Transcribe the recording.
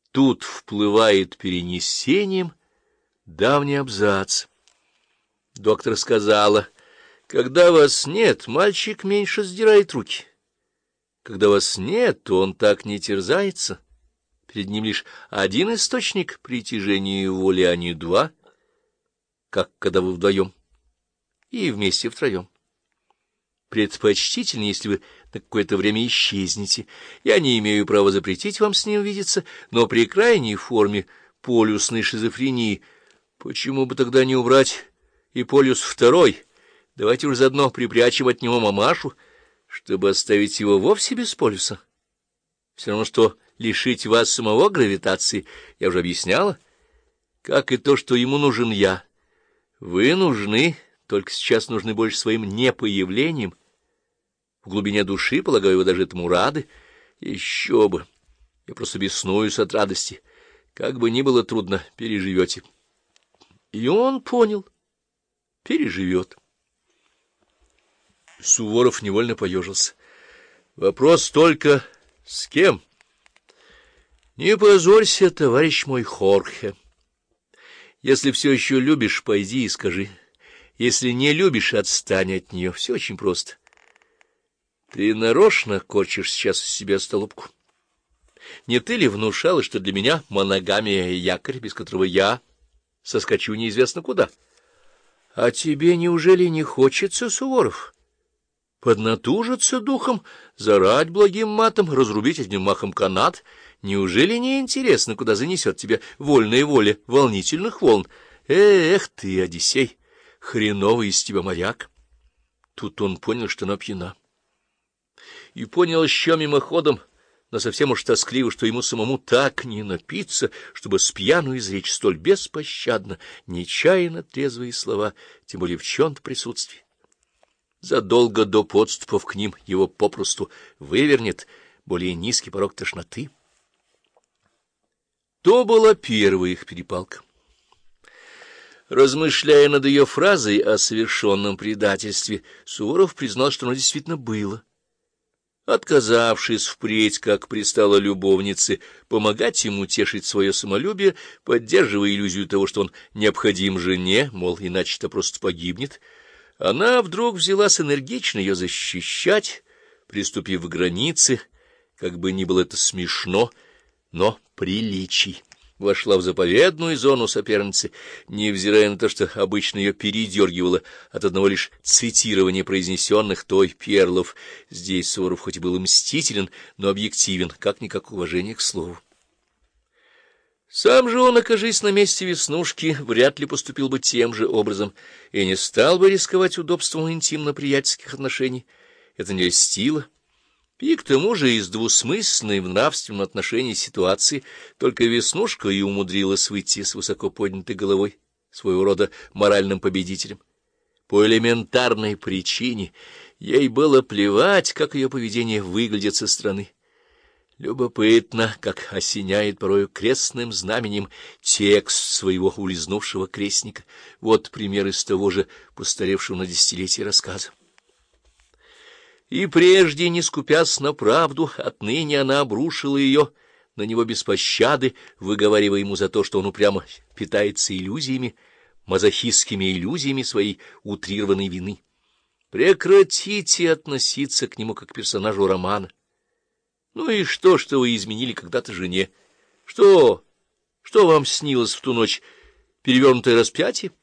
Тут вплывает перенесением давний абзац. Доктор сказала: когда вас нет, мальчик меньше сдирает руки. Когда вас нет, то он так не терзается. Перед ним лишь один источник притяжения воли, а не два, как когда вы вдвоем и вместе втроем. Предпочтительнее, если вы на какое-то время исчезнете. Я не имею права запретить вам с ним видеться, но при крайней форме полюсной шизофрении почему бы тогда не убрать и полюс второй? Давайте уж заодно припрячем от него мамашу, чтобы оставить его вовсе без полюса. Все равно, что лишить вас самого гравитации, я уже объясняла, как и то, что ему нужен я. Вы нужны, только сейчас нужны больше своим непоявлением. В глубине души, полагаю, вы даже этому рады. Еще бы! Я просто беснуюсь от радости. Как бы ни было трудно, переживете. И он понял. Переживет. Суворов невольно поежился. Вопрос только с кем? Не позорься, товарищ мой Хорхе. Если все еще любишь, пойди и скажи. Если не любишь, отстань от нее. Все очень просто. Ты нарочно корчишь сейчас из себя столупку. Не ты ли внушала, что для меня моногамия — якорь, без которого я соскочу неизвестно куда? А тебе неужели не хочется, Суворов, поднатужиться духом, зарать благим матом, разрубить одним махом канат? Неужели не интересно, куда занесет тебя вольная воля волнительных волн? Эх ты, Одиссей, хреновый из тебя моряк! Тут он понял, что она пьяна. И понял еще мимоходом, но совсем уж тоскливо, что ему самому так не напиться, чтобы с пьяну изречь столь беспощадно, нечаянно трезвые слова, тем более в чем-то присутствии. Задолго до подступов к ним его попросту вывернет более низкий порог тошноты. То была первая их перепалка. Размышляя над ее фразой о совершенном предательстве, Суворов признал, что оно действительно было. Отказавшись впредь, как пристало любовнице, помогать ему тешить свое самолюбие, поддерживая иллюзию того, что он необходим жене, мол, иначе-то просто погибнет, она вдруг взялась энергично ее защищать, приступив к границе, как бы ни было это смешно, но приличий. Вошла в заповедную зону соперницы, невзирая на то, что обычно ее передергивало от одного лишь цитирования произнесенных той перлов. Здесь Суворов хоть и был и мстителен, но объективен, как-никак уважение к слову. Сам же он, окажись на месте Веснушки, вряд ли поступил бы тем же образом и не стал бы рисковать удобством интимно-приятельских отношений. Это не льстило. И к тому же из двусмысленной в нравственном отношении ситуации только Веснушка и умудрилась выйти с высоко поднятой головой, своего рода моральным победителем. По элементарной причине ей было плевать, как ее поведение выглядит со стороны. Любопытно, как осеняет порою крестным знаменем текст своего улизнувшего крестника. Вот пример из того же постаревшего на десятилетие рассказа. И прежде, не скупясь на правду, отныне она обрушила ее на него без пощады, выговаривая ему за то, что он упрямо питается иллюзиями, мазохистскими иллюзиями своей утрированной вины. Прекратите относиться к нему как к персонажу романа. Ну и что вы изменили когда-то жене? Что вам снилось в ту ночь? Перевернутое распятие?